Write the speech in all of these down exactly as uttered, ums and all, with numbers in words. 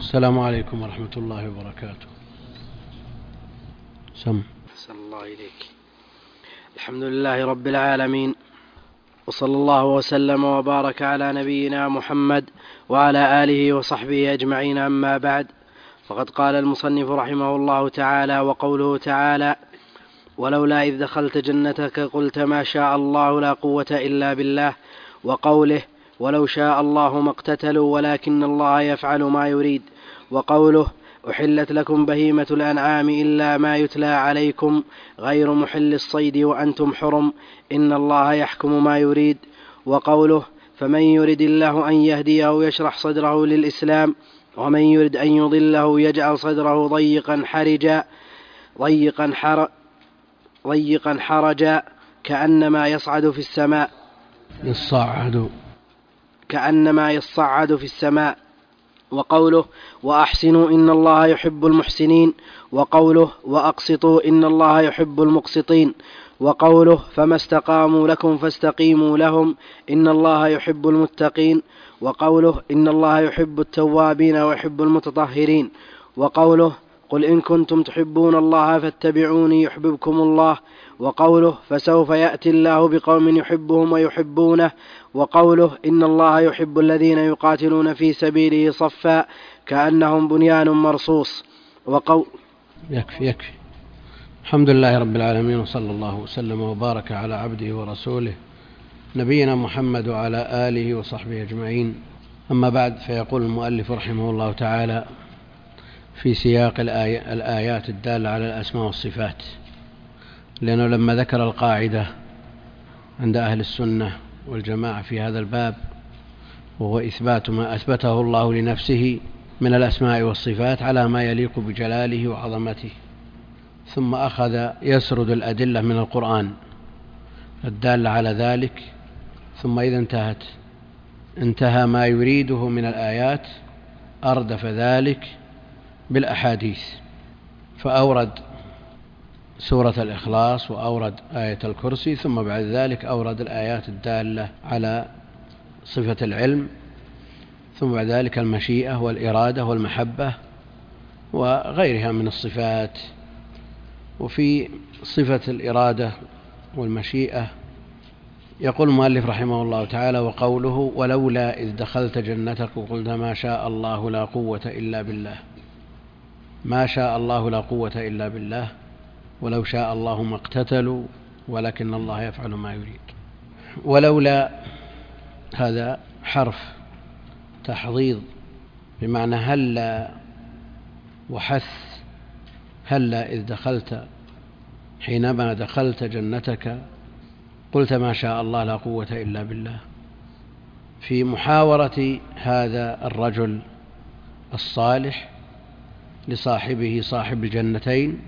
السلام عليكم ورحمة الله وبركاته. سم. أحسن الله إليك. الحمد لله رب العالمين، وصلى الله وسلم وبارك على نبينا محمد وعلى آله وصحبه أجمعين، أما بعد، فقد قال المصنف رحمه الله تعالى: وقوله تعالى: ولولا إذ دخلت جنتك قلت ما شاء الله لا قوة إلا بالله، وقوله: ولو شاء الله ما اقتتلوا ولكن الله يفعل ما يريد، وقوله: أحلت لكم بهيمة الأنعام إلا ما يتلى عليكم غير محل الصيد وأنتم حرم إن الله يحكم ما يريد، وقوله: فمن يرد الله أن يهديه يشرح صدره للإسلام ومن يرد أن يضله يجعل صدره ضيقا حرجا ضيقا حر ضيقا حرجا كأنما يصعد في السماء يصعد كأنما يصعد في السماء. وقوله: وأحسنوا إن الله يحب المحسنين، وقوله: وأقسطوا إن الله يحب المقسطين، وقوله: فما استقاموا لكم فاستقيموا لهم إن الله يحب المتقين، وقوله: إن الله يحب التوابين ويحب المتطهرين، وقوله: قل إن كنتم تحبون الله فاتبعوني يحببكم الله، وقوله: فسوف يأتي الله بقوم يحبهم ويحبونه، وقوله: إن الله يحب الذين يقاتلون في سبيله صفا كأنهم بنيان مرصوص. وقول يكفي يكفي الحمد لله رب العالمين، وصلى الله وسلم وبارك على عبده ورسوله نبينا محمد وعلى آله وصحبه أجمعين، أما بعد، فيقول المؤلف رحمه الله تعالى في سياق الآي... الآيات الدالة على الأسماء والصفات، لأنه لما ذكر القاعدة عند أهل السنة والجماعة في هذا الباب، وهو إثبات ما أثبته الله لنفسه من الأسماء والصفات على ما يليق بجلاله وعظمته، ثم أخذ يسرد الأدلة من القرآن الدالة على ذلك، ثم إذا انتهت انتهى ما يريده من الآيات أردف ذلك بالأحاديث، فأورد سورة الإخلاص وأورد آية الكرسي، ثم بعد ذلك أورد الآيات الدالة على صفة العلم، ثم بعد ذلك المشيئة والإرادة والمحبة وغيرها من الصفات. وفي صفة الإرادة والمشيئة يقول المؤلف رحمه الله تعالى: وقوله: ولولا إذ دخلت جنتك قلت ما شاء الله لا قوة إلا بالله. ما شاء الله لا قوة إلا بالله، ولو شاء الله ما اقتتلوا ولكن الله يفعل ما يريد. ولولا هذا حرف تحضيض بمعنى هلا وحث. هلا إذ دخلت، حينما دخلت جنتك قلت ما شاء الله لا قوة إلا بالله، في محاورة هذا الرجل الصالح لصاحبه صاحب الجنتين،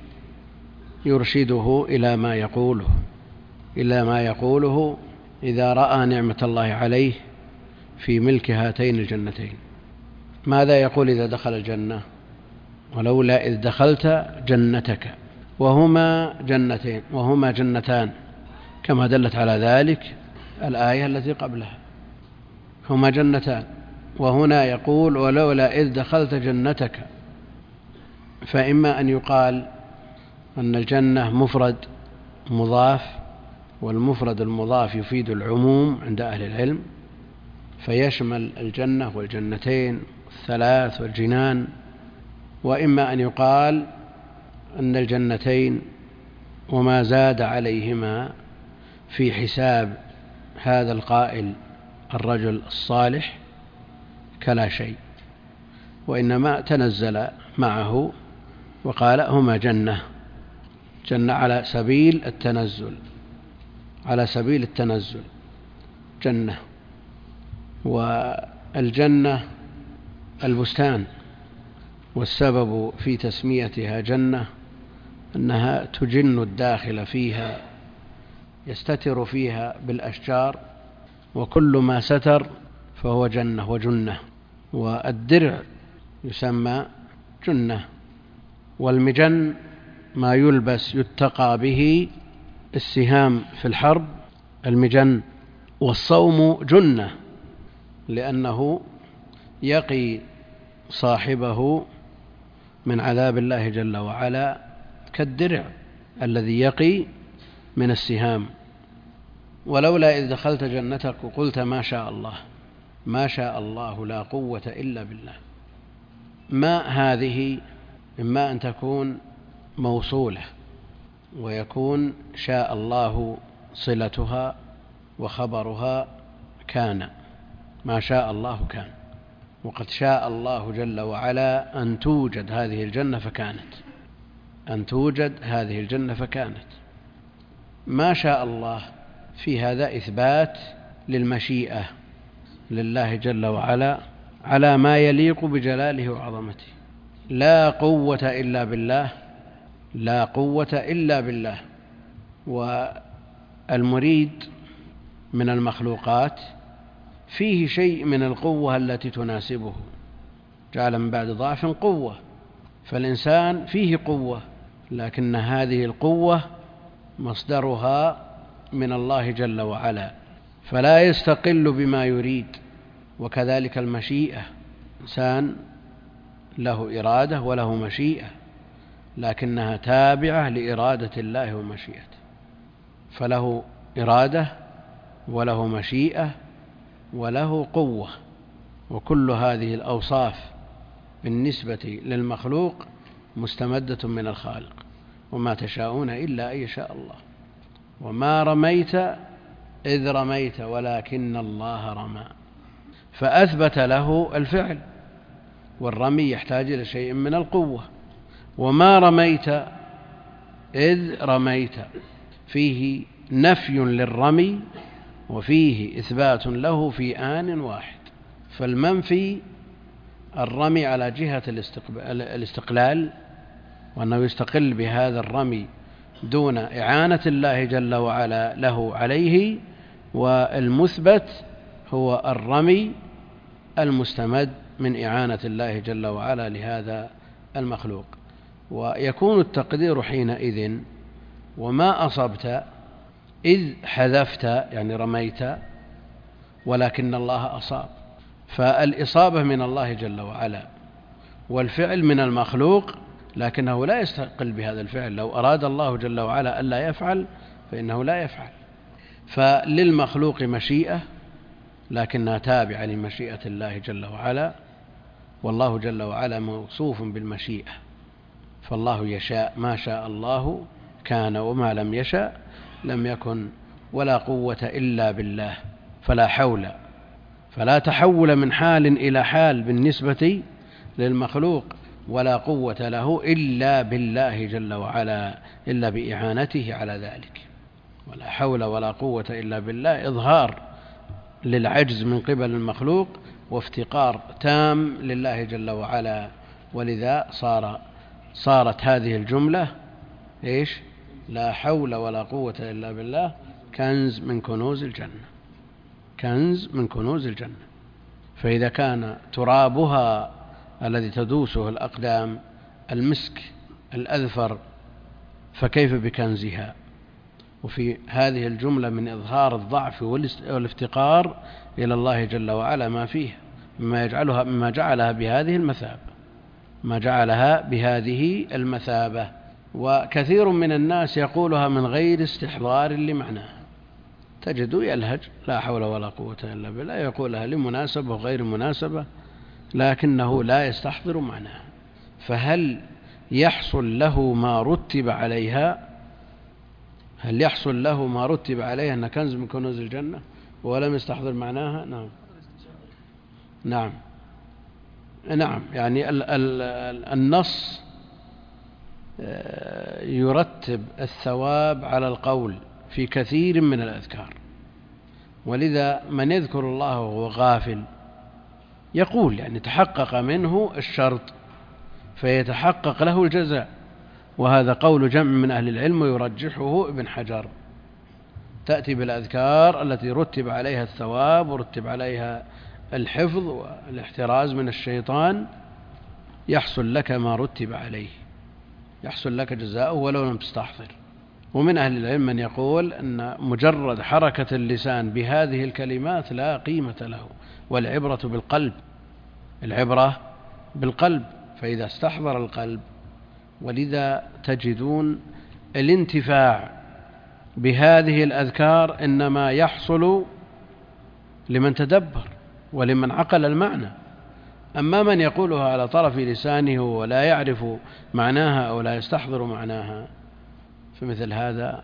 يرشده إلى ما يقوله إلى ما يقوله إذا رأى نعمة الله عليه في ملك هاتين الجنتين. ماذا يقول إذا دخل الجنة؟ ولولا إذ دخلت جنتك، وهما جنتين وهما جنتان كما دلت على ذلك الآية التي قبلها، هما جنتان. وهنا يقول ولولا إذ دخلت جنتك، فإما أن يقال أن الجنة مفرد مضاف، والمفرد المضاف يفيد العموم عند أهل العلم، فيشمل الجنة والجنتين الثلاث والجنان. وإما أن يقال أن الجنتين وما زاد عليهما في حساب هذا القائل الرجل الصالح كلا شيء، وإنما تنزل معه وقال هما جنة جنة على سبيل التنزل على سبيل التنزل جنة. والجنة البستان، والسبب في تسميتها جنة أنها تجن الداخل فيها، يستتر فيها بالأشجار، وكل ما ستر فهو جنة وجنة. والدرع يسمى جنة، والمجن ما يلبس يتقى به السهام في الحرب المجن. والصوم جنة لأنه يقي صاحبه من عذاب الله جل وعلا كالدرع الذي يقي من السهام. ولولا إذ دخلت جنتك وقلت ما شاء الله ما شاء الله لا قوة إلا بالله. ما هذه إما أن تكون موصولة ويكون شاء الله صلتها وخبرها كان، ما شاء الله كان، وقد شاء الله جل وعلا أن توجد هذه الجنة فكانت، أن توجد هذه الجنة فكانت. ما شاء الله في هذا إثبات للمشيئة لله جل وعلا على ما يليق بجلاله وعظمته. لا قوة إلا بالله، لا قوة إلا بالله. والمريد من المخلوقات فيه شيء من القوة التي تناسبه، جعل من بعد ضعف قوة، فالإنسان فيه قوة، لكن هذه القوة مصدرها من الله جل وعلا، فلا يستقل بما يريد. وكذلك المشيئة، إنسان له إرادة وله مشيئة، لكنها تابعة لإرادة الله ومشيئته، فله إرادة وله مشيئة وله قوة. وكل هذه الأوصاف بالنسبة للمخلوق مستمدة من الخالق. وما تشاءون إلا أن يشاء الله. وما رميت إذ رميت ولكن الله رمى، فأثبت له الفعل، والرمي يحتاج إلى شيء من القوة. وما رميت إذ رميت فيه نفي للرمي وفيه إثبات له في آن واحد. فالمنفي الرمي على جهة الاستقلال، وأنه يستقل بهذا الرمي دون إعانة الله جل وعلا له عليه. والمثبت هو الرمي المستمد من إعانة الله جل وعلا لهذا المخلوق. ويكون التقدير حينئذ وما أصبت إذ حذفت، يعني رميت، ولكن الله أصاب. فالإصابة من الله جل وعلا، والفعل من المخلوق، لكنه لا يستقل بهذا الفعل. لو أراد الله جل وعلا ألا يفعل فإنه لا يفعل. فللمخلوق مشيئة لكنها تابعة لمشيئة الله جل وعلا، والله جل وعلا موصوف بالمشيئة. فالله يشاء، ما شاء الله كان، وما لم يشاء لم يكن. ولا قوة إلا بالله، فلا حول، فلا تحول من حال إلى حال بالنسبة للمخلوق، ولا قوة له إلا بالله جل وعلا، إلا بإعانته على ذلك. ولا حول ولا قوة إلا بالله إظهار للعجز من قبل المخلوق، وافتقار تام لله جل وعلا. ولذا صار صارت هذه الجملة إيش؟ لا حول ولا قوة إلا بالله كنز من كنوز الجنة، كنز من كنوز الجنة. فإذا كان ترابها الذي تدوسه الأقدام المسك الأذفر، فكيف بكنزها؟ وفي هذه الجملة من إظهار الضعف والافتقار إلى الله جل وعلا ما فيه، مما يجعلها مما جعلها بهذه المثابة، ما جعلها بهذه المثابة. وكثير من الناس يقولها من غير استحضار لمعناها، تجد يلهج لا حول ولا قوة إلا بالله، يقولها لمناسبة وغير مناسبة، لكنه لا يستحضر معناها. فهل يحصل له ما رتب عليها؟ هل يحصل له ما رتب عليها أن كنز من كنوز الجنة ولم يستحضر معناها؟ نعم نعم نعم يعني ال ال النص يرتب الثواب على القول في كثير من الأذكار، ولذا من يذكر الله وهو غافل يقول يعني تحقق منه الشرط فيتحقق له الجزاء. وهذا قول جمع من أهل العلم ويرجحه ابن حجر. تأتي بالأذكار التي رتب عليها الثواب ورتب عليها الحفظ والاحتراز من الشيطان، يحصل لك ما رتب عليه، يحصل لك جزاءه ولو لم تستحضر. ومن أهل العلم من يقول أن مجرد حركة اللسان بهذه الكلمات لا قيمة له، والعبرة بالقلب، العبرة بالقلب، فإذا استحضر القلب. ولذا تجدون الانتفاع بهذه الأذكار إنما يحصل لمن تدبر ولمن عقل المعنى. أما من يقولها على طرف لسانه ولا يعرف معناها أو لا يستحضر معناها، فمثل هذا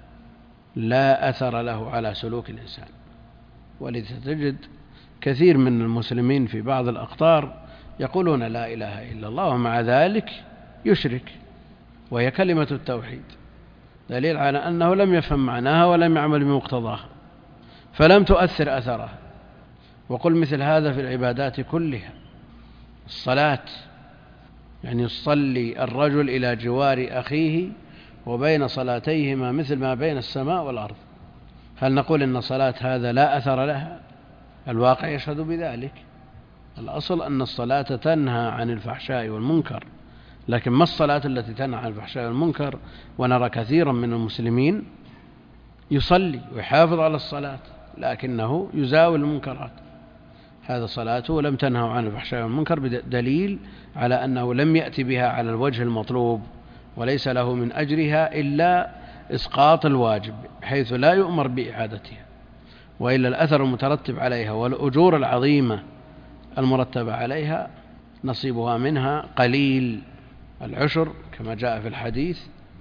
لا أثر له على سلوك الإنسان. ولذا تجد كثير من المسلمين في بعض الأقطار يقولون لا إله إلا الله ومع ذلك يشرك، وهي كلمة التوحيد، دليل على أنه لم يفهم معناها ولم يعمل بمقتضاها، فلم تؤثر أثرها. وقل مثل هذا في العبادات كلها. الصلاة، يعني يصلي الرجل إلى جوار أخيه وبين صلاتيهما مثل ما بين السماء والأرض، هل نقول إن صلاة هذا لا أثر لها؟ الواقع يشهد بذلك. الأصل أن الصلاة تنهى عن الفحشاء والمنكر، لكن ما الصلاة التي تنهى عن الفحشاء والمنكر؟ ونرى كثيرا من المسلمين يصلي ويحافظ على الصلاة لكنه يزاول المنكرات، هذا صلاته لم تنهى عن الفحشاء والمنكر، بدليل على أنه لم يأتي بها على الوجه المطلوب، وليس له من أجرها إلا إسقاط الواجب حيث لا يؤمر بإعادتها، وإلا الأثر المترتب عليها والأجور العظيمة المرتبة عليها نصيبها منها قليل، العشر كما جاء في الحديث،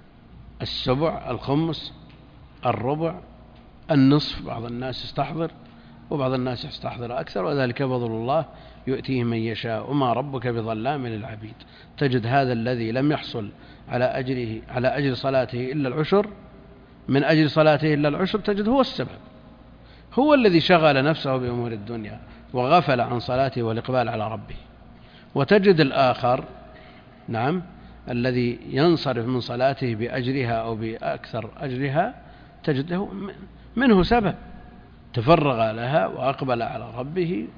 السبع، الخمس، الربع، النصف، بعض الناس يستحضر وبعض الناس يستحضر أكثر، وذلك فضل الله يؤتيه من يشاء وما ربك بظلام للعبيد. تجد هذا الذي لم يحصل على أجره على أجر صلاته إلا العشر، من أجل صلاته إلا العشر، تجد هو السبب، هو الذي شغل نفسه بأمور الدنيا وغفل عن صلاته والإقبال على ربه. وتجد الآخر نعم الذي ينصرف من صلاته بأجرها أو بأكثر أجرها، تجد له منه سبب، تفرغ لها وأقبل على ربه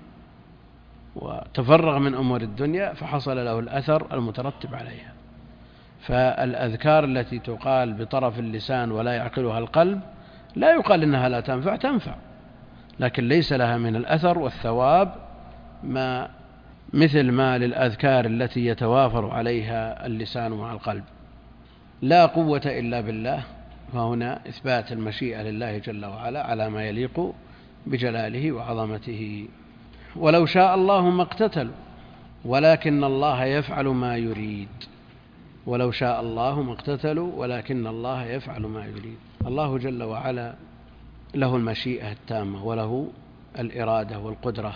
وتفرغ من أمور الدنيا فحصل له الأثر المترتب عليها. فالأذكار التي تقال بطرف اللسان ولا يعقلها القلب لا يقال إنها لا تنفع، تنفع، لكن ليس لها من الأثر والثواب ما مثل ما للأذكار التي يتوافر عليها اللسان مع القلب. لا قوة إلا بالله، فهنا إثبات المشيئة لله جل وعلا على ما يليق بجلاله وعظمته. ولو شاء الله ما اقتتلوا ولكن الله يفعل ما يريد. ولو شاء الله ما اقتتلوا ولكن الله يفعل ما يريد. الله جل وعلا له المشيئة التامة وله الإرادة والقدرة،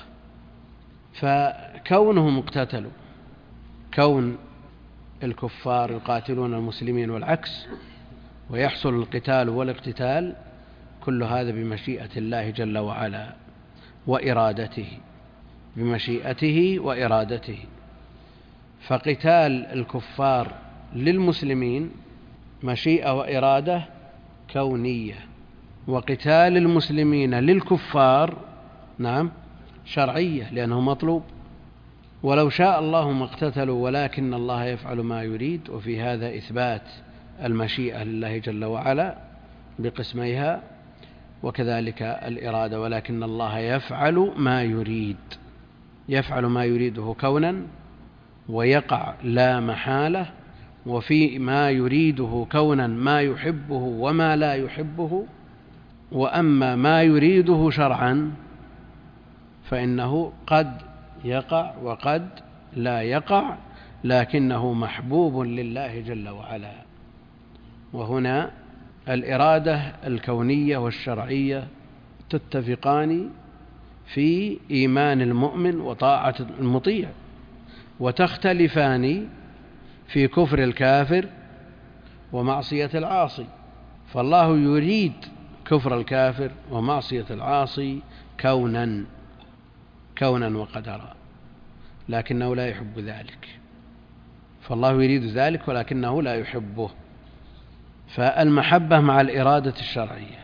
فكونهم اقتتلوا، كون الكفار يقاتلون المسلمين والعكس ويحصل القتال والاقتتال، كل هذا بمشيئة الله جل وعلا وإرادته، بمشيئته وإرادته. فقتال الكفار للمسلمين مشيئة وإرادة كونية، وقتال المسلمين للكفار نعم شرعية لأنه مطلوب. ولو شاء الله ما اقتتلوا ولكن الله يفعل ما يريد، وفي هذا إثبات المشيئة لله جل وعلا بقسميها، وكذلك الإرادة، ولكن الله يفعل ما يريد، يفعل ما يريده كونا ويقع لا محالة، وفي ما يريده كونا ما يحبه وما لا يحبه. وأما ما يريده شرعا فإنه قد يقع وقد لا يقع، لكنه محبوب لله جل وعلا. وهنا الإرادة الكونية والشرعية تتفقان في إيمان المؤمن وطاعة المطيع، وتختلفان في كفر الكافر ومعصية العاصي. فالله يريد كفر الكافر ومعصية العاصي كونا كونا وقدرا، لكنه لا يحب ذلك، فالله يريد ذلك ولكنه لا يحبه. فالمحبة مع الإرادة الشرعية،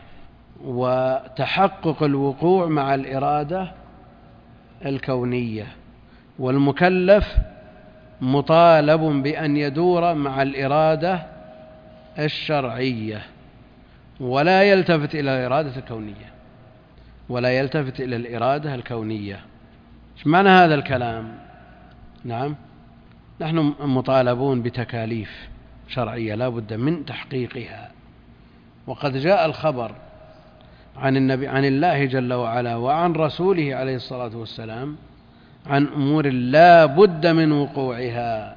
وتحقق الوقوع مع الإرادة الكونية، والمكلف مطالب بأن يدور مع الإرادة الشرعية ولا يلتفت إلى الإرادة الكونية، ولا يلتفت إلى الإرادة الكونية. إيش معنى هذا الكلام؟ نعم، نحن مطالبون بتكاليف شرعية لا بد من تحقيقها، وقد جاء الخبر عن النبي عن الله جل وعلا وعن رسوله عليه الصلاة والسلام عن أمور لا بد من وقوعها،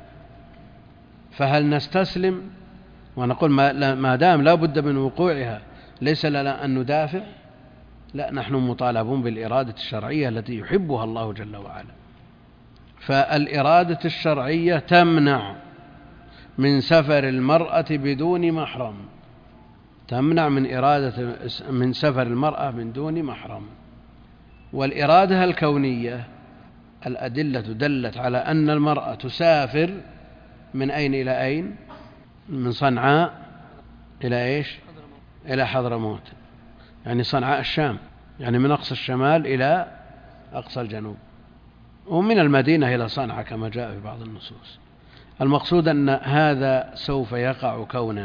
فهل نستسلم ونقول ما دام لا بد من وقوعها ليس لنا أن ندافع؟ لا، نحن مطالبون بالإرادة الشرعية التي يحبها الله جل وعلا. فالإرادة الشرعية تمنع من سفر المرأة بدون محرم، تمنع من إرادة من سفر المرأة من دون محرم. والإرادة الكونية الأدلة دلت على أن المرأة تسافر من أين إلى أين؟ من صنعاء إلى إيش؟ إلى حضرموت، يعني صنعاء الشام، يعني من أقصى الشمال إلى أقصى الجنوب، ومن المدينة إلى صنعاء كما جاء في بعض النصوص. المقصود أن هذا سوف يقع كونا،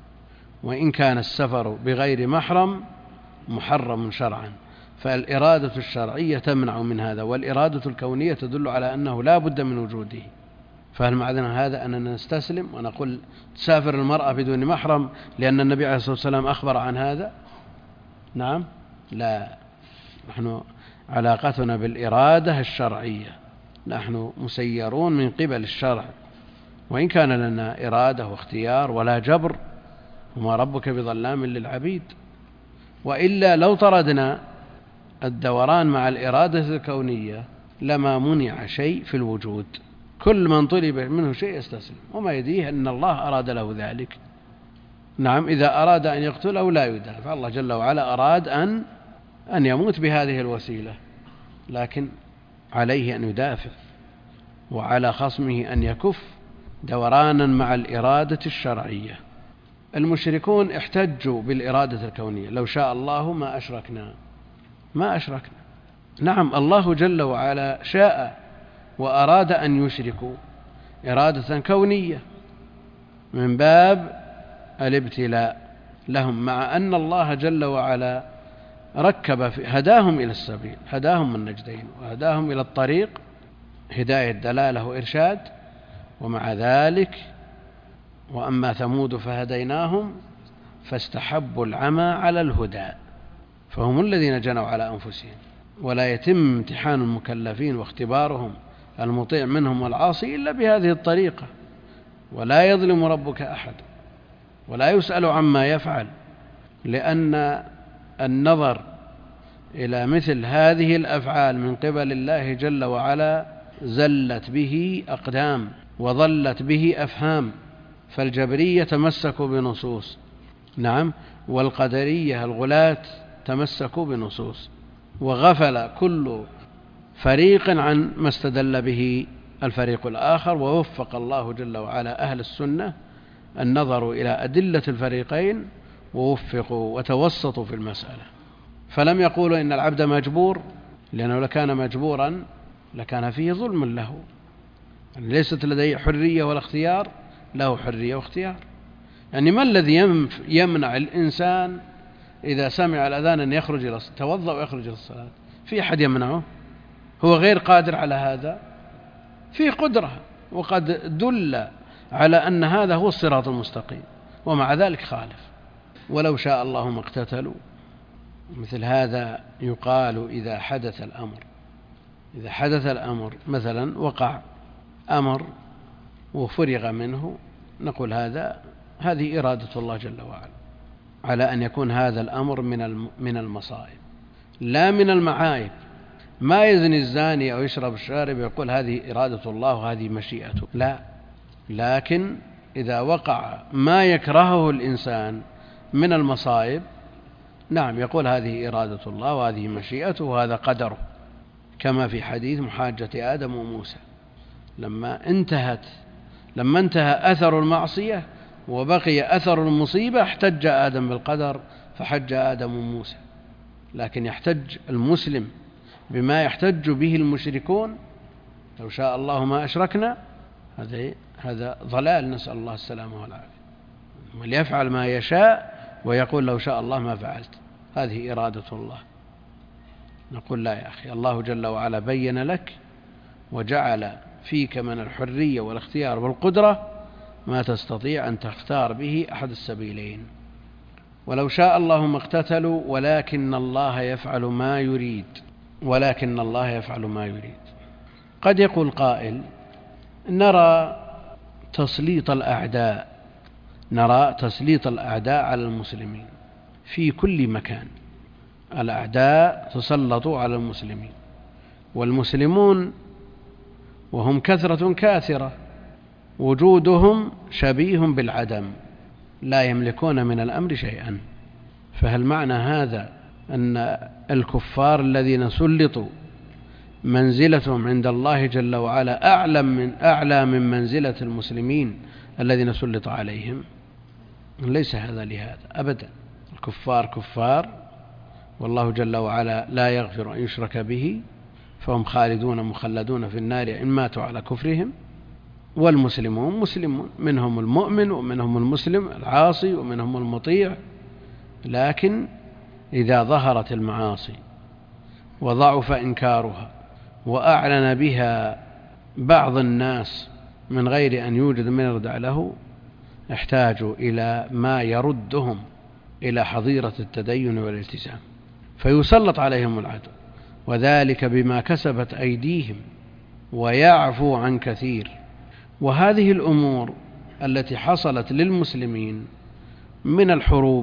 وإن كان السفر بغير محرم محرم شرعا، فالإرادة الشرعية تمنع من هذا، والإرادة الكونية تدل على أنه لا بد من وجوده. فهل معنى هذا أننا نستسلم ونقول تسافر المرأة بدون محرم لأن النبي عليه الصلاة والسلام أخبر عن هذا؟ نعم، لا، نحن علاقتنا بالإرادة الشرعية، نحن مسيرون من قبل الشرع، وإن كان لنا إرادة واختيار ولا جبر، وما ربك بظلام للعبيد. وإلا لو طردنا الدوران مع الإرادة الكونية لما منع شيء في الوجود، كل من طلب منه شيء يستسلم، وما يديه أن الله أراد له ذلك. نعم، إذا أراد أن يقتله لا يدافع، الله جل وعلا أراد أن أن يموت بهذه الوسيلة، لكن عليه أن يدافع، وعلى خصمه أن يكف دورانا مع الإرادة الشرعية. المشركون احتجوا بالإرادة الكونية، لو شاء الله ما أشركنا ما أشركنا نعم، الله جل وعلا شاء وأراد أن يشركوا إرادة كونية من باب الابتلاء لهم، مع أن الله جل وعلا ركب في هداهم إلى السبيل، هداهم من نجدين وهداهم إلى الطريق هداية دلالة وإرشاد، ومع ذلك وأما ثمود فهديناهم فاستحبوا العمى على الهدى فهم الذين جنوا على أنفسهم. ولا يتم امتحان المكلفين واختبارهم المطيع منهم والعاصي إلا بهذه الطريقة، ولا يظلم ربك أحد ولا يسأل عما يفعل، لأن النظر إلى مثل هذه الأفعال من قبل الله جل وعلا زلت به أقدام وضلت به أفهام. فالجبرية تمسكوا بنصوص، نعم، والقدرية الغلاة تمسكوا بنصوص، وغفل كل فريق عن ما استدل به الفريق الآخر. ووفق الله جل وعلا أهل السنة النظر إلى أدلة الفريقين ووفقوا وتوسطوا في المسألة، فلم يقولوا إن العبد مجبور، لأنه لكان مجبورا لكان فيه ظلم له، يعني ليست لديه حرية ولا اختيار، له حرية واختيار. يعني ما الذي يمنع الإنسان إذا سمع الأذان أن يخرج إلى الصلاة، توضأ ويخرج إلى الصلاة؟ في أحد يمنعه؟ هو غير قادر على هذا؟ في قدرة، وقد دل على أن هذا هو الصراط المستقيم، ومع ذلك خالف. ولو شاء الله ما اقتتلوا. مثل هذا يقال إذا حدث الأمر إذا حدث الأمر مثلا وقع أمر وفرغ منه، نقول هذا هذه إرادة الله جل وعلا، على أن يكون هذا الأمر من من المصائب لا من المعايب. ما يزني الزاني أو يشرب الشارب يقول هذه إرادة الله وهذه مشيئته، لا، لكن إذا وقع ما يكرهه الإنسان من المصائب، نعم، يقول هذه إرادة الله وهذه مشيئته وهذا قدره، كما في حديث محاجة آدم وموسى لما انتهت لما انتهى أثر المعصية وبقي أثر المصيبة احتج آدم بالقدر فحج آدم وموسى. لكن يحتج المسلم بما يحتج به المشركون، لو شاء الله ما أشركنا، هذا هذا ضلال، نسأل الله السلامة والعافية. وليفعل ما يشاء ويقول لو شاء الله ما فعلت، هذه إرادة الله. نقول لا يا أخي، الله جل وعلا بين لك وجعل فيك من الحرية والاختيار والقدرة ما تستطيع أن تختار به أحد السبيلين. ولو شاء الله ما اقتتلوا ولكن الله يفعل ما يريد ولكن الله يفعل ما يريد. قد يقول قائل: نرى تسليط الأعداء نرى تسليط الأعداء على المسلمين في كل مكان. الأعداء تسلطوا على المسلمين، والمسلمون وهم كثرة كاثرة وجودهم شبيه بالعدم، لا يملكون من الأمر شيئا. فهل معنى هذا أن الكفار الذين سلطوا منزلتهم عند الله جل وعلا أعلى من أعلى من منزلة المسلمين الذين سلط عليهم؟ ليس هذا لهذا أبدا. الكفار كفار، والله جل وعلا لا يغفر أن يشرك به، فهم خالدون مخلدون في النار إن ماتوا على كفرهم. والمسلمون مسلمون، منهم المؤمن ومنهم المسلم العاصي ومنهم المطيع، لكن إذا ظهرت المعاصي وضعف إنكارها وأعلن بها بعض الناس من غير أن يوجد من يردع له، احتاجوا إلى ما يردهم إلى حظيرة التدين والالتزام، فيسلط عليهم العدو، وذلك بما كسبت أيديهم، ويعفو عن كثير. وهذه الأمور التي حصلت للمسلمين من الحروب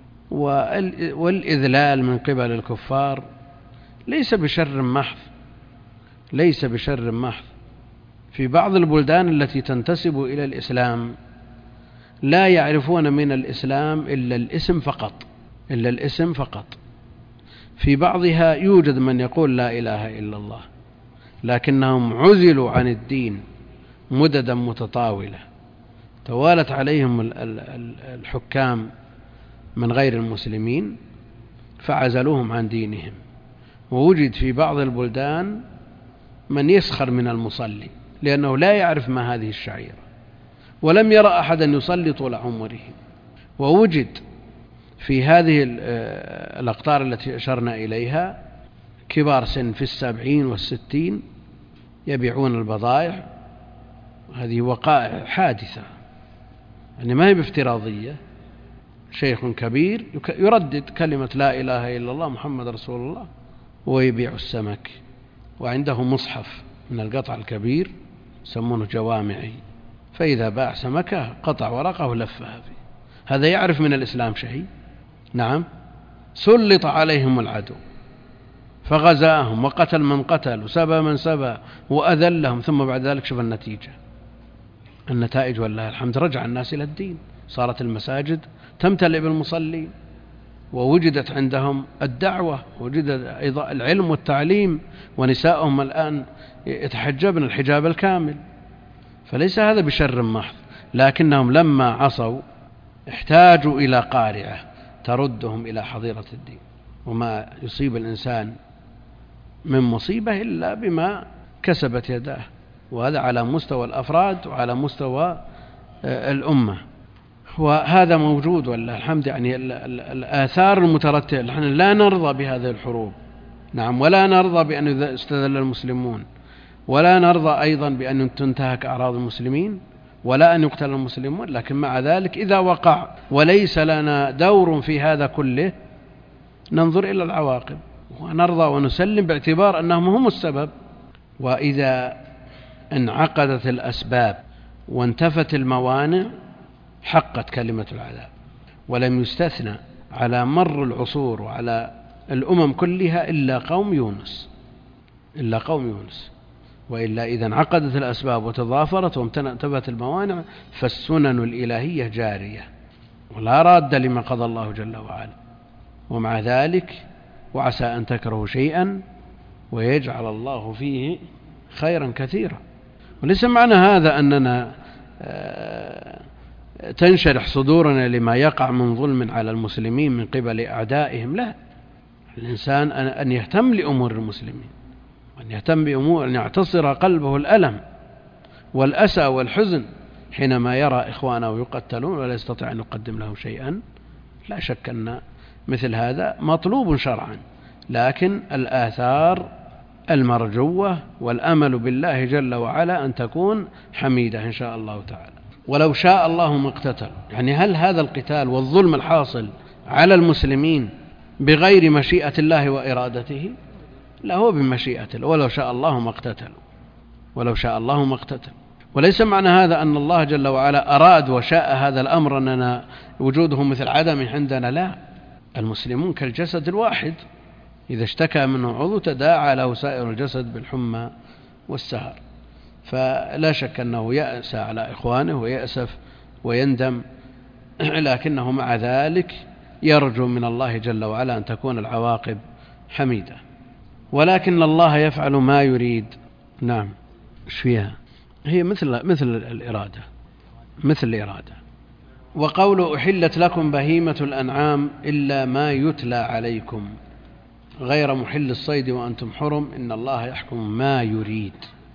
والإذلال من قبل الكفار ليس بشر محض ليس بشر محض. في بعض البلدان التي تنتسب إلى الإسلام لا يعرفون من الإسلام إلا الاسم فقط إلا الاسم فقط. في بعضها يوجد من يقول لا إله إلا الله، لكنهم عزلوا عن الدين مددا متطاولة، توالت عليهم الحكام من غير المسلمين فعزلوهم عن دينهم. ووجد في بعض البلدان من يسخر من المصلي لأنه لا يعرف ما هذه الشعيرة، ولم يرى أحدا يصلي طول عمره. ووجد في هذه الأقطار التي أشرنا إليها كبار سن في السبعين والستين يبيعون البضائع. هذه وقائع حادثة، يعني ما هي بافتراضية. شيخ كبير يردد كلمة لا إله إلا الله محمد رسول الله ويبيع السمك، وعنده مصحف من القطع الكبير يسمونه جوامعي، فإذا باع سمكة قطع ورقه ولفها فيه. هذا يعرف من الإسلام شيء؟ نعم. سلط عليهم العدو فغزاهم وقتل من قتل وسبى من سبى وأذلهم، ثم بعد ذلك شوف النتيجة النتائج والله الحمد. رجع الناس إلى الدين، صارت المساجد تمتلئ بالمصلين، ووجدت عندهم الدعوة، ووجد العلم والتعليم، ونساءهم الآن يتحجبن الحجاب الكامل. فليس هذا بشر محض، لكنهم لما عصوا احتاجوا إلى قارعة تردهم إلى حظيرة الدين. وما يصيب الإنسان من مصيبة إلا بما كسبت يداه، وهذا على مستوى الأفراد وعلى مستوى الأمة. وهذا موجود والله الحمد. يعني الآثار المترتبة، نحن لا نرضى بهذه الحروب، نعم، ولا نرضى بأن يستذل المسلمون، ولا نرضى أيضا بأن تنتهك أعراض المسلمين، ولا أن يقتل المسلمون. لكن مع ذلك إذا وقع وليس لنا دور في هذا كله ننظر إلى العواقب ونرضى ونسلم باعتبار أنهم هم السبب. وإذا انعقدت الأسباب وانتفت الموانع حقت كلمة العذاب. ولم يستثنى على مر العصور وعلى الأمم كلها إلا قوم يونس إلا قوم يونس وإلا إذا انعقدت الأسباب وتضافرت وانتفت الموانع فالسنن الإلهية جارية ولا راد لما قضى الله جل وعلا. ومع ذلك وعسى أن تكرهوا شيئا ويجعل الله فيه خيرا كثيرا. وليس معنى هذا أننا تنشرح صدورنا لما يقع من ظلم على المسلمين من قبل أعدائهم، لا. الإنسان أن يهتم لأمور المسلمين، أن يهتم بأمور، أن يعتصر قلبه الألم والأسى والحزن حينما يرى إخوانه يقتلون ولا يستطيع أن يقدم لهم شيئا. لا شك أن مثل هذا مطلوب شرعا، لكن الآثار المرجوة، والأمل بالله جل وعلا أن تكون حميدة إن شاء الله تعالى. ولو شاء الله ما اقتتل، يعني هل هذا القتال والظلم الحاصل على المسلمين بغير مشيئة الله وإرادته؟ لا، هو بمشيئته. ولو شاء الله ما اقتتل، ولو شاء الله ما اقتتل. وليس معنى هذا أن الله جل وعلا أراد وشاء هذا الأمر أننا وجوده مثل عدم عندنا، لا. المسلمون كالجسد الواحد، إذا اشتكى منه عضو تداعى له سائر الجسد بالحمى والسهر. فلا شك أنه يأسى على إخوانه ويأسف ويندم، لكنه مع ذلك يرجو من الله جل وعلا أن تكون العواقب حميدة. ولكن الله يفعل ما يريد. نعم، ايش فيها؟ هي مثل مثل الإرادة، مثل الإرادة. وقول أحلت لكم بهيمة الأنعام إلا ما يتلى عليكم غير محل الصيد وأنتم حرم إن الله يحكم ما يريد.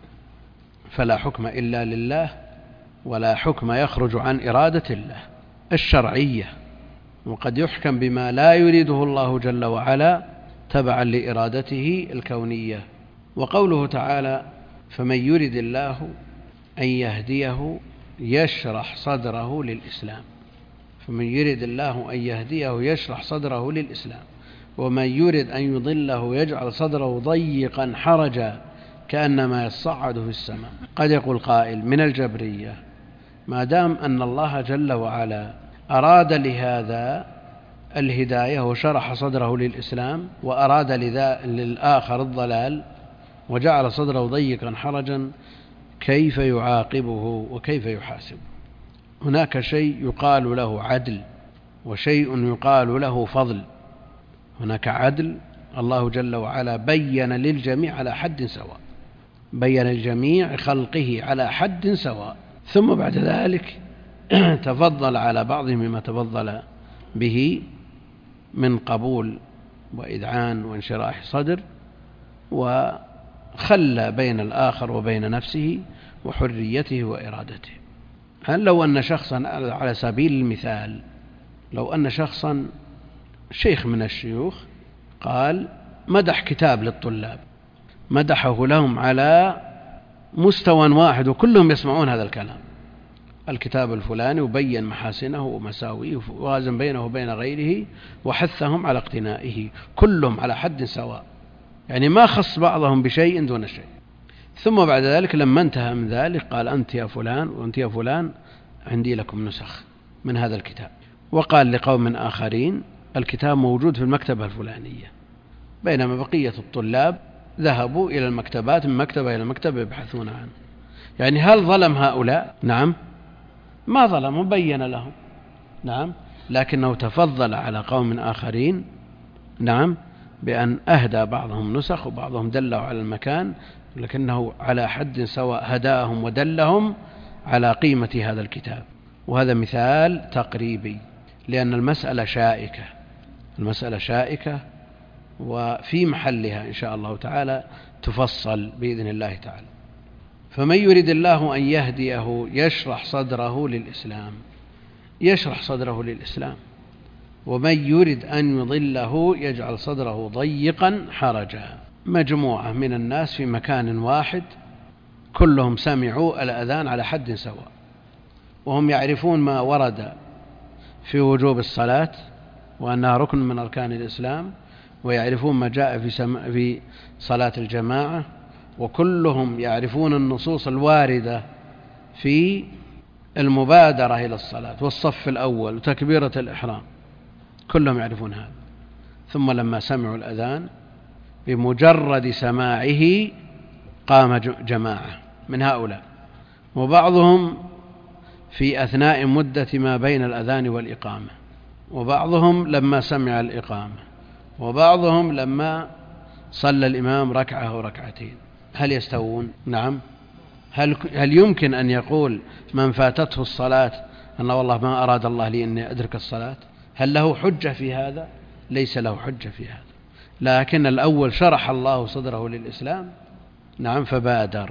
فلا حكم إلا لله، ولا حكم يخرج عن إرادة الله الشرعية، وقد يحكم بما لا يريده الله جل وعلا تبعا لإرادته الكونية. وقوله تعالى فمن يرد الله أن يهديه يشرح صدره للإسلام، فمن يرد الله أن يهديه يشرح صدره للإسلام، ومن يرد أن يضله يجعل صدره ضيقا حرجا كأنما يصعد في السماء. قد يقول قائل من الجبرية ما دام أن الله جل وعلا أراد لهذا الهداية وشرح صدره للإسلام، وأراد للآخر الضلال وجعل صدره ضيقا حرجا، كيف يعاقبه وكيف يحاسبه؟ هناك شيء يقال له عدل وشيء يقال له فضل. هناك عدل، الله جل وعلا بين للجميع على حد سواء، بين الجميع خلقه على حد سواء، ثم بعد ذلك تفضل على بعضهم بما تفضل به من قبول وإذعان وانشراح صدر، وخلى بين الآخر وبين نفسه وحريته وإرادته. هل لو أن شخصا على سبيل المثال، لو أن شخصا شيخ من الشيوخ قال مدح كتاب للطلاب، مدحه لهم على مستوى واحد وكلهم يسمعون هذا الكلام، الكتاب الفلاني، وبين محاسنه ومساويه ووازن بينه وبين غيره وحثهم على اقتنائه، كلهم على حد سواء، يعني ما خص بعضهم بشيء دون شيء. ثم بعد ذلك لما انتهى من ذلك قال أنت يا فلان وأنت يا فلان عندي لكم نسخ من هذا الكتاب، وقال لقوم آخرين الكتاب موجود في المكتبة الفلانية، بينما بقية الطلاب ذهبوا إلى المكتبات، من مكتبة إلى مكتبة يبحثون عنه. يعني هل ظلم هؤلاء؟ نعم، ما ظلم، بين لهم، نعم، لكنه تفضل على قوم آخرين، نعم، بأن أهدى بعضهم نسخ وبعضهم دلوا على المكان، لكنه على حد سواء هداهم ودلهم على قيمة هذا الكتاب. وهذا مثال تقريبي، لأن المسألة شائكة، المسألة شائكة وفي محلها إن شاء الله تعالى تفصل بإذن الله تعالى. فمن يريد الله أن يهديه يشرح صدره للإسلام، يشرح صدره للإسلام، ومن يريد أن يضله يجعل صدره ضيقا حرجا. مجموعة من الناس في مكان واحد كلهم سمعوا الأذان على حد سواء، وهم يعرفون ما ورد في وجوب الصلاة وأنها ركن من أركان الإسلام، ويعرفون ما جاء في, سم... في صلاة الجماعة، وكلهم يعرفون النصوص الواردة في المبادرة إلى الصلاة والصف الأول وتكبيرة الإحرام، كلهم يعرفون هذا. ثم لما سمعوا الأذان بمجرد سماعه قام جماعة من هؤلاء، وبعضهم في أثناء مدة ما بين الأذان والإقامة، وبعضهم لما سمع الإقامة، وبعضهم لما صلى الإمام ركعة أو ركعتين. هل يستوون؟ نعم. هل, هل يمكن أن يقول من فاتته الصلاة أن والله ما أراد الله لي أن أدرك الصلاة؟ هل له حجة في هذا؟ ليس له حجة في هذا. لكن الأول شرح الله صدره للإسلام، نعم، فبادر.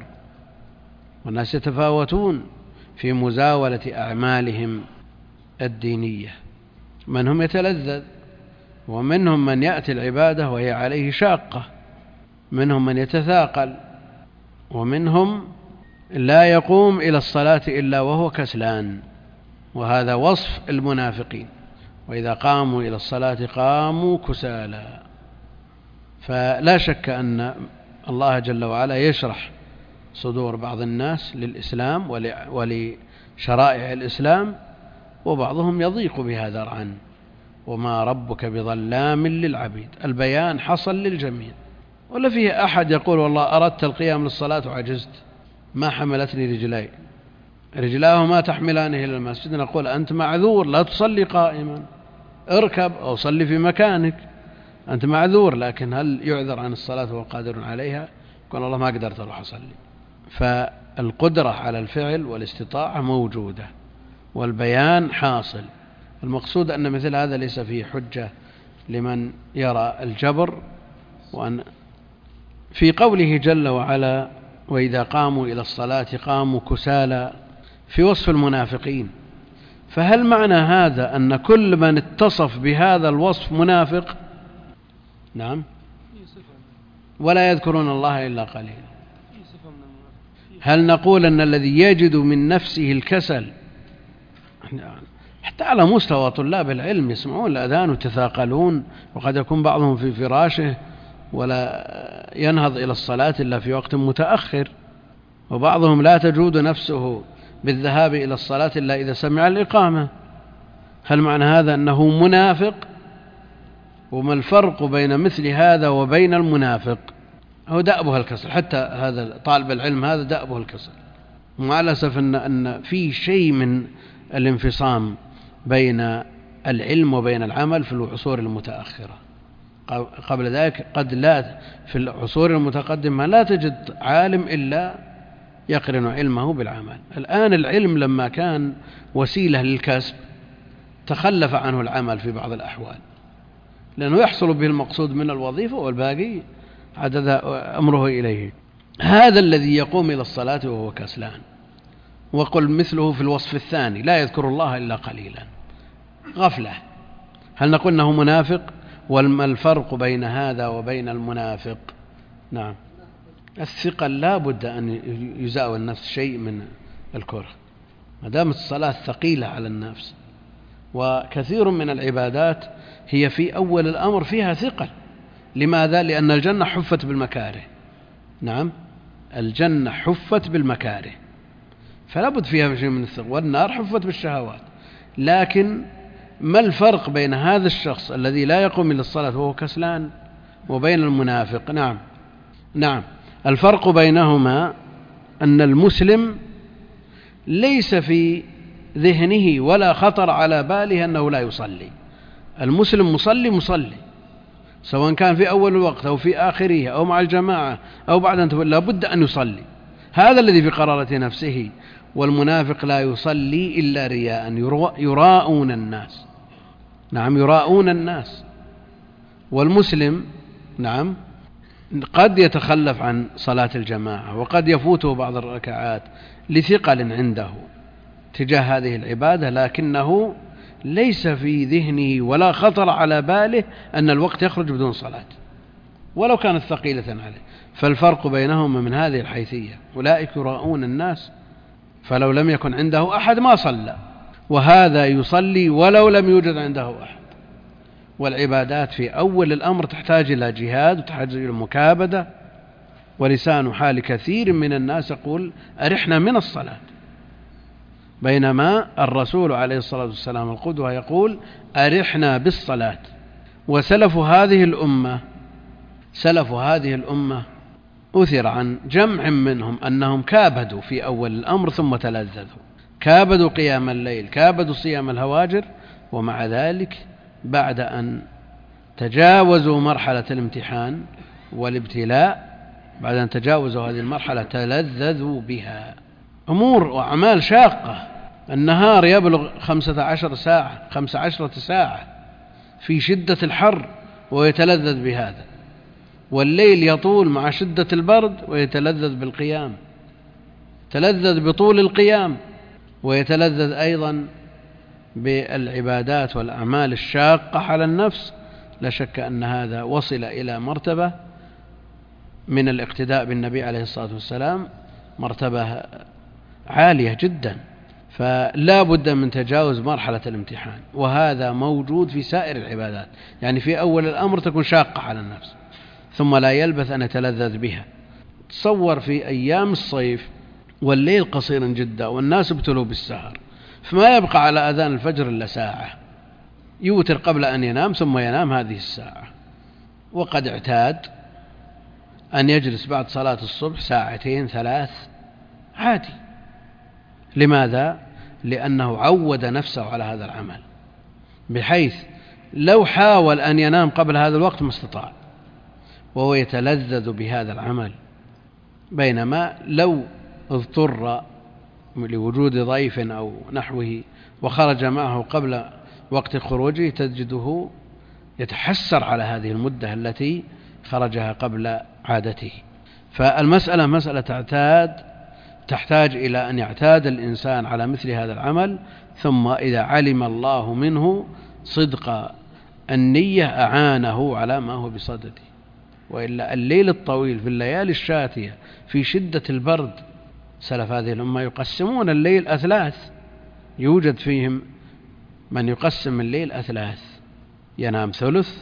والناس يتفاوتون في مزاولة أعمالهم الدينية، منهم يتلذذ ومنهم من يأتي العبادة وهي عليه شاقة، منهم من يتثاقل، ومنهم لا يقوم إلى الصلاة إلا وهو كسلان، وهذا وصف المنافقين، وإذا قاموا إلى الصلاة قاموا كسالى. فلا شك أن الله جل وعلا يشرح صدور بعض الناس للإسلام ولشرائع الإسلام، وبعضهم يضيق بها ذرعا، وما ربك بظلام للعبيد. البيان حصل للجميع، ولا فيه أحد يقول والله أردت القيام للصلاة وعجزت، ما حملتني رجلاي، رجلاه ما تحملانه إلى المسجد، نقول أنت معذور، لا تصلي قائما، اركب أو صلي في مكانك، أنت معذور. لكن هل يعذر عن الصلاة وهو قادر عليها؟ يقول الله ما قدرت أروح أصلي. فالقدرة على الفعل والاستطاعة موجودة، والبيان حاصل. المقصود أن مثل هذا ليس فيه حجة لمن يرى الجبر. وأن في قوله جل وعلا وإذا قاموا إلى الصلاة قاموا كسالى في وصف المنافقين، فهل معنى هذا أن كل من اتصف بهذا الوصف منافق؟ نعم، ولا يذكرون الله إلا قليلا. هل نقول أن الذي يجد من نفسه الكسل، حتى على مستوى طلاب العلم يسمعون الأذان وتثاقلون، وقد يكون بعضهم في فراشه ولا ينهض إلى الصلاة إلا في وقت متأخر، وبعضهم لا تجود نفسه بالذهاب إلى الصلاة إلا إذا سمع الإقامة. هل معنى هذا أنه منافق؟ وما الفرق بين مثل هذا وبين المنافق؟ هو دأبه الكسل، حتى هذا طالب العلم هذا دأبه الكسل. ومع الأسف أن, أن في شيء من الانفصام بين العلم وبين العمل في العصور المتأخرة. قبل ذلك قد لا، في العصور المتقدمة لا تجد عالم إلا يقرن علمه بالعمل. الآن العلم لما كان وسيلة للكسب تخلف عنه العمل في بعض الأحوال، لأنه يحصل به المقصود من الوظيفة، والباقي عدد أمره إليه. هذا الذي يقوم إلى الصلاة وهو كسلان. وقل مثله في الوصف الثاني لا يذكر الله إلا قليلا، غفلة. هل نقول أنه منافق؟ وما الفرق بين هذا وبين المنافق؟ نعم، الثقل لا بد أن يزاول النفس شيء من الكره، ما دامت الصلاة ثقيلة على النفس. وكثير من العبادات هي في أول الأمر فيها ثقل. لماذا؟ لأن الجنة حفت بالمكاره. نعم، الجنة حفت بالمكاره، فلا بد فيها شيء من الثقل، والنار حفت بالشهوات. لكن ما الفرق بين هذا الشخص الذي لا يقوم إلى الصلاة وهو كسلان وبين المنافق؟ نعم نعم الفرق بينهما أن المسلم ليس في ذهنه ولا خطر على باله أنه لا يصلي. المسلم مصلي مصلي سواء كان في أول الوقت أو في آخره أو مع الجماعة أو بعد أن تولى، لا بد أن يصلي. هذا الذي في قرارة نفسه. والمنافق لا يصلي إلا رياء، يراءون الناس. نعم، يراءون الناس. والمسلم نعم قد يتخلف عن صلاة الجماعة، وقد يفوته بعض الركعات لثقل عنده تجاه هذه العبادة، لكنه ليس في ذهنه ولا خطر على باله أن الوقت يخرج بدون صلاة ولو كانت ثقيلة عليه. فالفرق بينهما من هذه الحيثية. أولئك يراءون الناس، فلو لم يكن عنده أحد ما صلى، وهذا يصلي ولو لم يوجد عنده أحد. والعبادات في أول الأمر تحتاج إلى جهاد وتحتاج إلى مكابدة. ولسان حال كثير من الناس يقول أرحنا من الصلاة، بينما الرسول عليه الصلاة والسلام القدوة يقول أرحنا بالصلاة. وسلف هذه الأمة سلف هذه الأمة أثر عن جمع منهم أنهم كابدوا في أول الأمر ثم تلذذوا، كابدوا قيام الليل، كابدوا صيام الهواجر، ومع ذلك بعد أن تجاوزوا مرحلة الامتحان والابتلاء، بعد أن تجاوزوا هذه المرحلة تلذذوا بها. أمور وأعمال شاقة، النهار يبلغ خمسة عشر ساعة خمسة عشرة ساعة في شدة الحر ويتلذذ بهذا، والليل يطول مع شدة البرد ويتلذذ بالقيام، تلذذ بطول القيام، ويتلذذ أيضا بالعبادات والأعمال الشاقة على النفس. لا شك أن هذا وصل إلى مرتبة من الاقتداء بالنبي عليه الصلاة والسلام مرتبة عالية جدا، فلا بد من تجاوز مرحلة الامتحان، وهذا موجود في سائر العبادات. يعني في أول الأمر تكون شاقة على النفس، ثم لا يلبث أن يتلذذ بها. تصور في أيام الصيف والليل قصير جدا والناس ابتلوا بالسهر، فما يبقى على أذان الفجر إلا ساعة، يوتر قبل أن ينام ثم ينام هذه الساعة، وقد اعتاد أن يجلس بعد صلاة الصبح ساعتين ثلاث عادي. لماذا؟ لأنه عود نفسه على هذا العمل، بحيث لو حاول أن ينام قبل هذا الوقت ما استطاع، وهو يتلذذ بهذا العمل. بينما لو اضطر لوجود ضيف أو نحوه وخرج معه قبل وقت خروجه تجده يتحسر على هذه المدة التي خرجها قبل عادته. فالمسألة مسألة تعتاد تحتاج إلى أن يعتاد الإنسان على مثل هذا العمل، ثم إذا علم الله منه صدق النية أعانه على ما هو بصدده. وإلا الليل الطويل في الليالي الشاتية في شدة البرد، سلف هذه الأمة يقسمون الليل أثلاث، يوجد فيهم من يقسم الليل أثلاث، ينام ثلث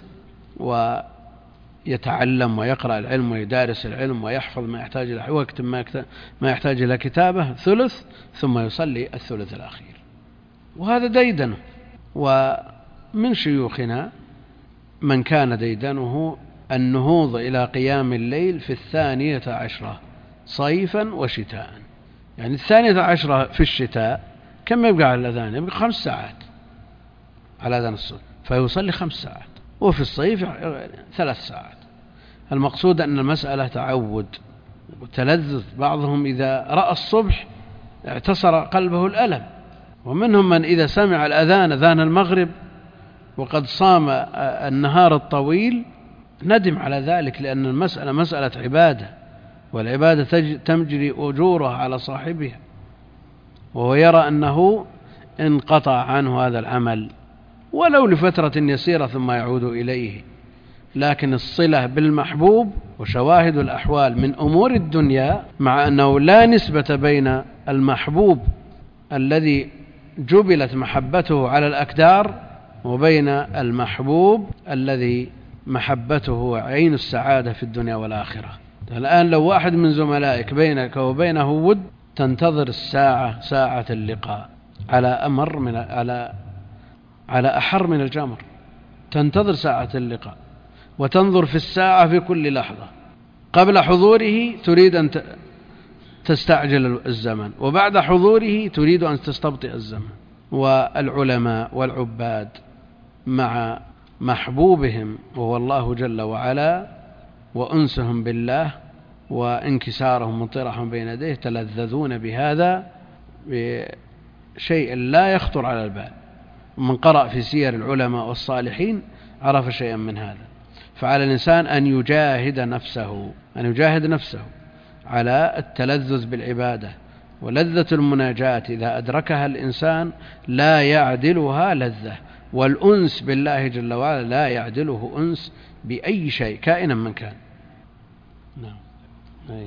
ويتعلم ويقرأ العلم ويدارس العلم ويحفظ ما يحتاج إلى وقت ما يحتاج إلى كتابة ثلث، ثم يصلي الثلث الأخير. وهذا ديدنه. ومن شيوخنا من كان ديدنه النهوض إلى قيام الليل في الثانية عشرة صيفا وشتاء. يعني الثانية عشرة في الشتاء كم يبقى على الأذان؟ يبقى خمس ساعات على أذان الصبح، فيصلي خمس ساعات، وفي الصيف ثلاث ساعات. المقصود أن المسألة تعود وتلذذ. بعضهم إذا رأى الصبح اعتصر قلبه الألم، ومنهم من إذا سمع الأذان أذان المغرب وقد صام النهار الطويل ندم على ذلك، لأن المسألة مسألة عبادة، والعبادة تجري أجورها على صاحبها، وهو يرى أنه انقطع عنه هذا العمل ولو لفترة يسيرة ثم يعود إليه. لكن الصلة بالمحبوب وشواهد الأحوال من أمور الدنيا، مع أنه لا نسبة بين المحبوب الذي جبلت محبته على الأكدار وبين المحبوب الذي محبته عين السعادة في الدنيا والآخرة. الآن لو واحد من زملائك بينك وبينه ود، تنتظر الساعة ساعة اللقاء على أمر من على على أحر من الجمر، تنتظر ساعة اللقاء وتنظر في الساعة في كل لحظة. قبل حضوره تريد أن تستعجل الزمن، وبعد حضوره تريد أن تستبطئ الزمن. والعلماء والعباد مع محبوبهم وهو الله جل وعلا وأنسهم بالله وانكسارهم وانطراحهم بين يديه تلذذون بهذا بشيء لا يخطر على البال. ومن قرأ في سير العلماء والصالحين عرف شيئا من هذا. فعلى الإنسان أن يجاهد نفسه أن يجاهد نفسه على التلذذ بالعبادة. ولذة المناجاة إذا أدركها الإنسان لا يعدلها لذة، والأنس بالله جل وعلا لا يعدله أنس بأي شيء كائنا من كان. نعم. أي.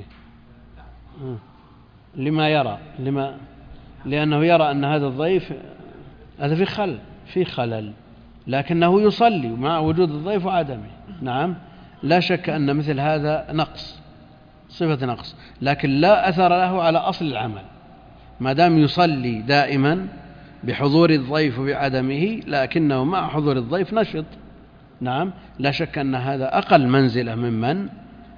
لما يرى لما لأنه يرى أن هذا الضيف هذا في خلل في خلل لكنه يصلي مع وجود الضيف وعدمه. نعم، لا شك أن مثل هذا نقص، صفة نقص، لكن لا أثر له على أصل العمل ما دام يصلي دائما بحضور الضيف وبعدمه، لكنه مع حضور الضيف نشط. نعم، لا شك أن هذا أقل منزلة ممن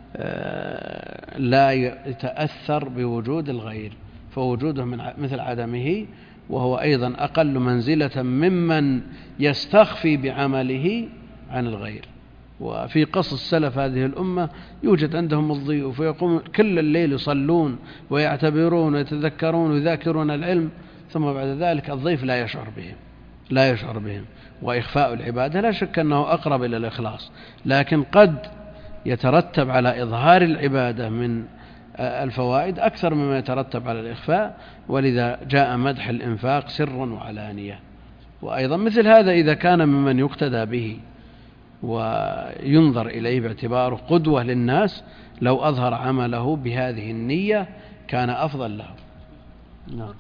لا يتأثر بوجود الغير، فوجوده من مثل عدمه، وهو أيضا أقل منزلة ممن يستخفي بعمله عن الغير. وفي قصص السلف هذه الأمة يوجد عندهم الضيوف ويقوم كل الليل يصلون ويعتبرون ويتذكرون ويذاكرون العلم، ثم بعد ذلك الضيف لا يشعر بهم لا يشعر بهم وإخفاء العبادة لا شك أنه أقرب إلى الإخلاص، لكن قد يترتب على إظهار العبادة من الفوائد أكثر مما يترتب على الإخفاء، ولذا جاء مدح الإنفاق سرا وعلانية. وأيضا مثل هذا إذا كان ممن يقتدى به وينظر إليه باعتباره قدوة للناس، لو أظهر عمله بهذه النية كان أفضل له. نعم.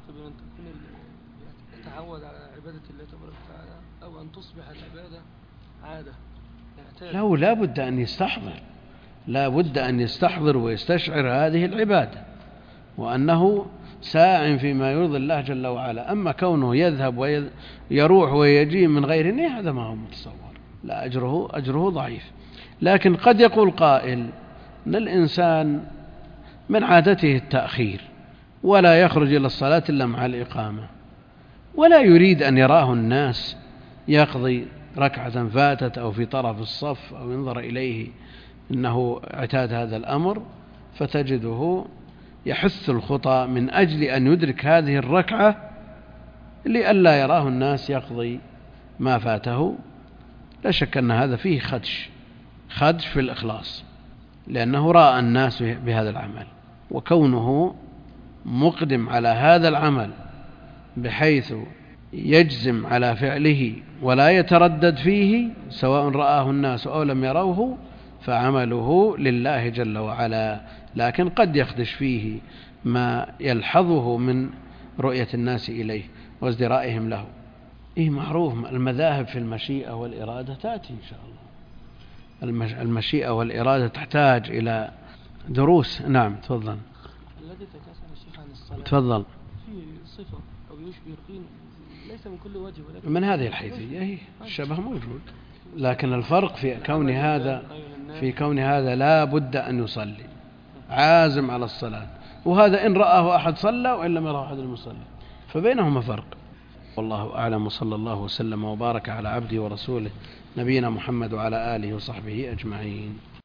يتعود على عبادة الله تبارك وتعالى أو أن تصبح العبادة عادة. لا لا بد أن يستحضر لا بد أن يستحضر ويستشعر هذه العبادة وأنه ساع فيما يرضي الله جل وعلا. أما كونه يذهب ويروح ويجي من غير نية هذا ما هو متصور، لا أجره أجره ضعيف. لكن قد يقول قائل أن الإنسان من عادته التأخير ولا يخرج إلى الصلاة إلا مع الإقامة، ولا يريد أن يراه الناس يقضي ركعة فاتت أو في طرف الصف أو ينظر إليه إنه اعتاد هذا الأمر، فتجده يحث الخطى من أجل أن يدرك هذه الركعة لئلا يراه الناس يقضي ما فاته. لا شك أن هذا فيه خدش خدش في الإخلاص، لأنه رأى الناس بهذا العمل، وكونه مقدم على هذا العمل بحيث يجزم على فعله ولا يتردد فيه سواء رآه الناس أو لم يروه، فعمله لله جل وعلا. لكن قد يخدش فيه ما يلحظه من رؤية الناس إليه وازدرائهم له. إيه معروف المذاهب في المشيئة والإرادة تأتي إن شاء الله. المشيئة والإرادة تحتاج إلى دروس. نعم تفضل. الذي تكاسل الشيخ عن الصلاة تفضل. في صفة أو يشبه القين ليس من كل وجه، ولكن من هذه الحيثية هي الشبه موجود، لكن الفرق في كون هذا في كون هذا لا بد أن يصلي عازم على الصلاة، وهذا إن رآه أحد صلى وإن لم يراه أحد المصلي، فبينهما فرق. والله أعلم، وصلى الله وسلم وبارك على عبده ورسوله نبينا محمد وعلى آله وصحبه أجمعين.